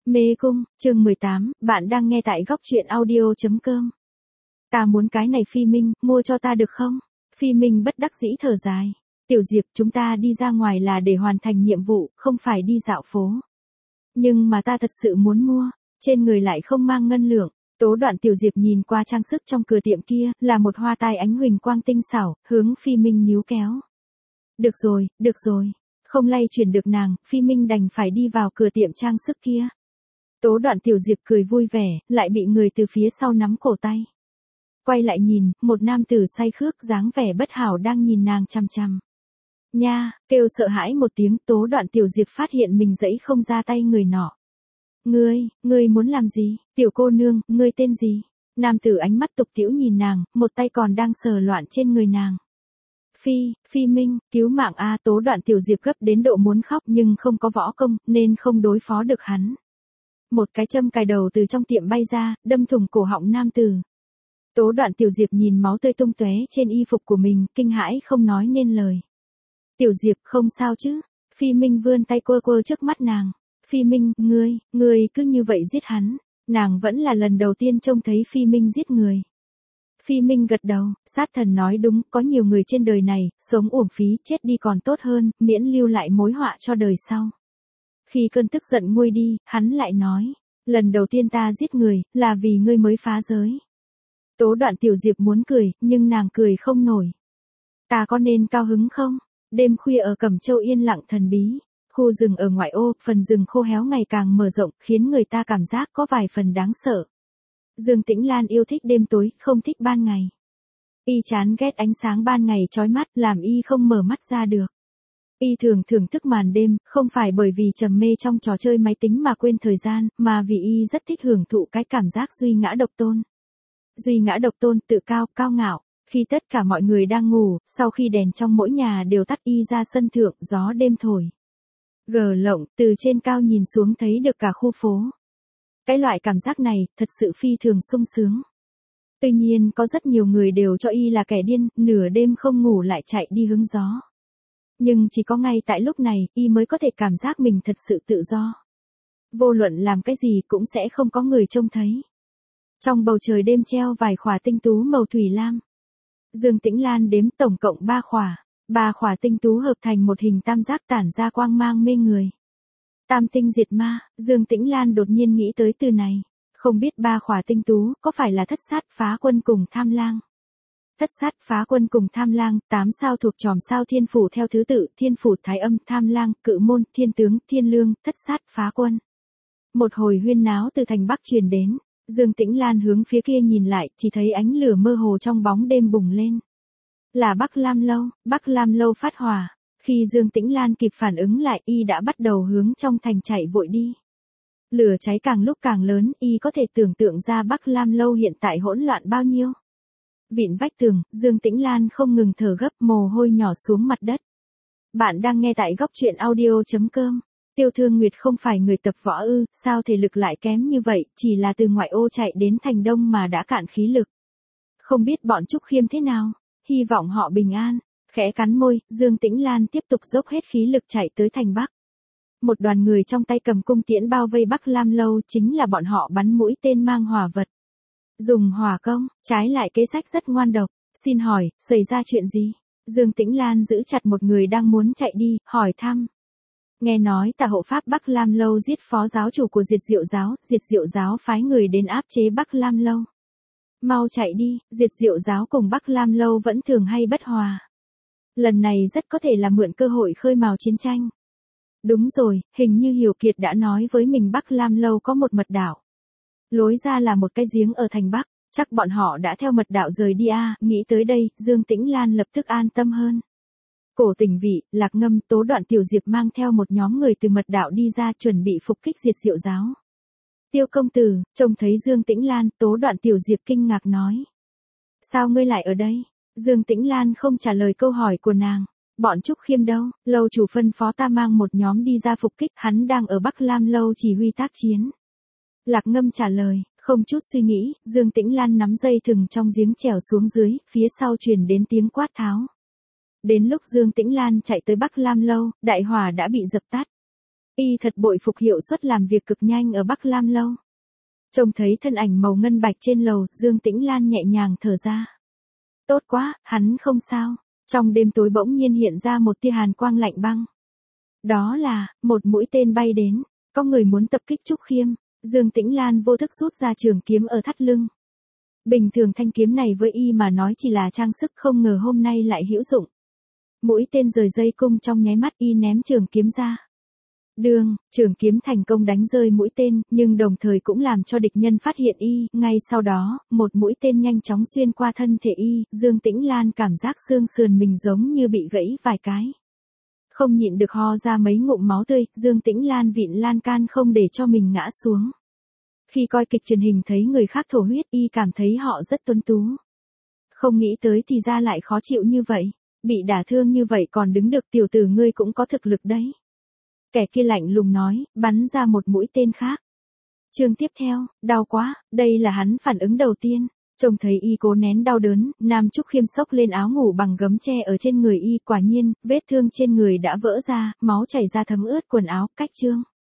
Mê cung, chương 18, bạn đang nghe tại góc truyện audio.com. Ta muốn cái này Phi Minh, mua cho ta được không? Phi Minh bất đắc dĩ thở dài. Tiểu Diệp, chúng ta đi ra ngoài là để hoàn thành nhiệm vụ, không phải đi dạo phố. Nhưng mà ta thật sự muốn mua, trên người lại không mang ngân lượng. Tố Đoạn Tiểu Diệp nhìn qua trang sức trong cửa tiệm kia, là một hoa tai ánh huỳnh quang tinh xảo, hướng Phi Minh níu kéo. Được rồi. Không lay chuyển được nàng, Phi Minh đành phải đi vào cửa tiệm trang sức kia. Tố Đoạn Tiểu Diệp cười vui vẻ, lại bị người từ phía sau nắm cổ tay. Quay lại nhìn, một nam tử say khước dáng vẻ bất hảo đang nhìn nàng chằm chằm. Nha, kêu sợ hãi một tiếng, Tố Đoạn Tiểu Diệp phát hiện mình giãy không ra tay người nọ. Ngươi muốn làm gì, tiểu cô nương, ngươi tên gì? Nam tử ánh mắt tục tĩu nhìn nàng, một tay còn đang sờ loạn trên người nàng. Phi Minh, cứu mạng a. Tố Đoạn Tiểu Diệp gấp đến độ muốn khóc nhưng không có võ công, nên không đối phó được hắn. Một cái châm cài đầu từ trong tiệm bay ra, đâm thủng cổ họng nam tử. Tố Đoạn Tiểu Diệp nhìn máu tươi tung tóe trên y phục của mình, kinh hãi không nói nên lời. Tiểu Diệp, không sao chứ? Phi Minh vươn tay quơ trước mắt nàng. Phi Minh, ngươi cứ như vậy giết hắn. Nàng vẫn là lần đầu tiên trông thấy Phi Minh giết người. Phi Minh gật đầu, sát thần nói đúng, có nhiều người trên đời này, sống uổng phí, chết đi còn tốt hơn, miễn lưu lại mối họa cho đời sau. Khi cơn tức giận nguôi đi, hắn lại nói, lần đầu tiên ta giết người, là vì ngươi mới phá giới. Tố Đoạn Tiểu Diệp muốn cười, nhưng nàng cười không nổi. Ta có nên cao hứng không? Đêm khuya ở Cẩm Châu yên lặng thần bí, khu rừng ở ngoại ô, phần rừng khô héo ngày càng mở rộng, khiến người ta cảm giác có vài phần đáng sợ. Dương Tĩnh Lan yêu thích đêm tối, không thích ban ngày. Y chán ghét ánh sáng ban ngày chói mắt, làm y không mở mắt ra được. Y thường thưởng thức màn đêm, không phải bởi vì trầm mê trong trò chơi máy tính mà quên thời gian, mà vì y rất thích hưởng thụ cái cảm giác duy ngã độc tôn. Duy ngã độc tôn, tự cao, cao ngạo. Khi tất cả mọi người đang ngủ, sau khi đèn trong mỗi nhà đều tắt, y ra sân thượng, gió đêm thổi. Gờ lộng, từ trên cao nhìn xuống thấy được cả khu phố. Cái loại cảm giác này, thật sự phi thường sung sướng. Tuy nhiên có rất nhiều người đều cho y là kẻ điên, nửa đêm không ngủ lại chạy đi hứng gió. Nhưng chỉ có ngay tại lúc này, y mới có thể cảm giác mình thật sự tự do. Vô luận làm cái gì cũng sẽ không có người trông thấy. Trong bầu trời đêm treo vài khỏa tinh tú màu thủy lam. Dương Tĩnh Lan đếm tổng cộng 3 khỏa. 3 khỏa tinh tú hợp thành một hình tam giác tản ra quang mang mê người. Tam tinh diệt ma, Dương Tĩnh Lan đột nhiên nghĩ tới từ này. Không biết 3 khỏa tinh tú, có phải là Thất Sát Phá Quân cùng Tham Lang? Thất Sát Phá Quân cùng Tham Lang, 8 sao thuộc chòm sao thiên phủ theo thứ tự, thiên phủ Thái Âm, Tham Lang, Cự Môn, Thiên Tướng, Thiên Lương, Thất Sát Phá Quân. Một hồi huyên náo từ thành Bắc truyền đến, Dương Tĩnh Lan hướng phía kia nhìn lại, chỉ thấy ánh lửa mơ hồ trong bóng đêm bùng lên. Là Bắc Lam Lâu phát hỏa. Khi Dương Tĩnh Lan kịp phản ứng lại, y đã bắt đầu hướng trong thành chạy vội đi. Lửa cháy càng lúc càng lớn, y có thể tưởng tượng ra Bắc Lam Lâu hiện tại hỗn loạn bao nhiêu. Vịn vách tường, Dương Tĩnh Lan không ngừng thở gấp, mồ hôi nhỏ xuống mặt đất. Bạn đang nghe tại góc truyện audio.com. Tiêu Thương Nguyệt không phải người tập võ ư, sao thể lực lại kém như vậy, chỉ là từ ngoại ô chạy đến thành đông mà đã cạn khí lực. Không biết bọn Trúc Khiêm thế nào, hy vọng họ bình an. Khẽ cắn môi, Dương Tĩnh Lan tiếp tục dốc hết khí lực chạy tới thành Bắc. Một đoàn người trong tay cầm cung tiễn bao vây Bắc Lam Lâu, chính là bọn họ bắn mũi tên mang hỏa vật. Dùng hỏa công, trái lại kế sách rất ngoan độc. Xin hỏi, xảy ra chuyện gì? Dương Tĩnh Lan giữ chặt một người đang muốn chạy đi, hỏi thăm. Nghe nói Tả hộ pháp Bắc Lam Lâu giết phó giáo chủ của Diệt Diệu giáo phái người đến áp chế Bắc Lam Lâu. Mau chạy đi, Diệt Diệu giáo cùng Bắc Lam Lâu vẫn thường hay bất hòa. Lần này rất có thể là mượn cơ hội khơi mào chiến tranh. Đúng rồi, hình như Hiểu Kiệt đã nói với mình Bắc Lam Lâu có một mật đạo. Lối ra là một cái giếng ở thành Bắc, chắc bọn họ đã theo mật đạo rời đi à, nghĩ tới đây, Dương Tĩnh Lan lập tức an tâm hơn. Cổ Tỉnh Vị, Lạc Ngâm, Tố Đoạn Tiểu Diệp mang theo một nhóm người từ mật đạo đi ra chuẩn bị phục kích Diệt Diệu giáo. Tiêu công tử, trông thấy Dương Tĩnh Lan, Tố Đoạn Tiểu Diệp kinh ngạc nói. Sao ngươi lại ở đây? Dương Tĩnh Lan không trả lời câu hỏi của nàng. Bọn Trúc Khiêm đâu? Lâu chủ phân phó ta mang một nhóm đi ra phục kích, hắn đang ở Bắc Lam Lâu chỉ huy tác chiến. Lạc Ngâm trả lời, không chút suy nghĩ, Dương Tĩnh Lan nắm dây thừng trong giếng trèo xuống dưới, phía sau truyền đến tiếng quát tháo. Đến lúc Dương Tĩnh Lan chạy tới Bắc Lam Lâu, đại hỏa đã bị dập tắt. Y thật bội phục hiệu suất làm việc cực nhanh ở Bắc Lam Lâu. Trông thấy thân ảnh màu ngân bạch trên lầu, Dương Tĩnh Lan nhẹ nhàng thở ra. Tốt quá, hắn không sao. Trong đêm tối bỗng nhiên hiện ra một tia hàn quang lạnh băng. Đó là, một mũi tên bay đến, có người muốn tập kích Trúc Khiêm. Dương Tĩnh Lan vô thức rút ra trường kiếm ở thắt lưng. Bình thường thanh kiếm này với y mà nói chỉ là trang sức, không ngờ hôm nay lại hữu dụng. Mũi tên rời dây cung trong nháy mắt, y ném trường kiếm ra. Đường, trường kiếm thành công đánh rơi mũi tên, nhưng đồng thời cũng làm cho địch nhân phát hiện y. Ngay sau đó, một mũi tên nhanh chóng xuyên qua thân thể y. Dương Tĩnh Lan cảm giác xương sườn mình giống như bị gãy vài cái. Không nhịn được ho ra mấy ngụm máu tươi, Dương Tĩnh Lan vịn lan can không để cho mình ngã xuống. Khi coi kịch truyền hình thấy người khác thổ huyết, y cảm thấy họ rất tuấn tú. Không nghĩ tới thì ra lại khó chịu như vậy. Bị đả thương như vậy còn đứng được, tiểu tử ngươi cũng có thực lực đấy. Kẻ kia lạnh lùng nói, bắn ra một mũi tên khác. Chương tiếp theo, đau quá, đây là hắn phản ứng đầu tiên. Trông thấy y cố nén đau đớn, Nam Trúc Khiêm xốc lên áo ngủ bằng gấm tre ở trên người y, quả nhiên, vết thương trên người đã vỡ ra, máu chảy ra thấm ướt quần áo, cách chương.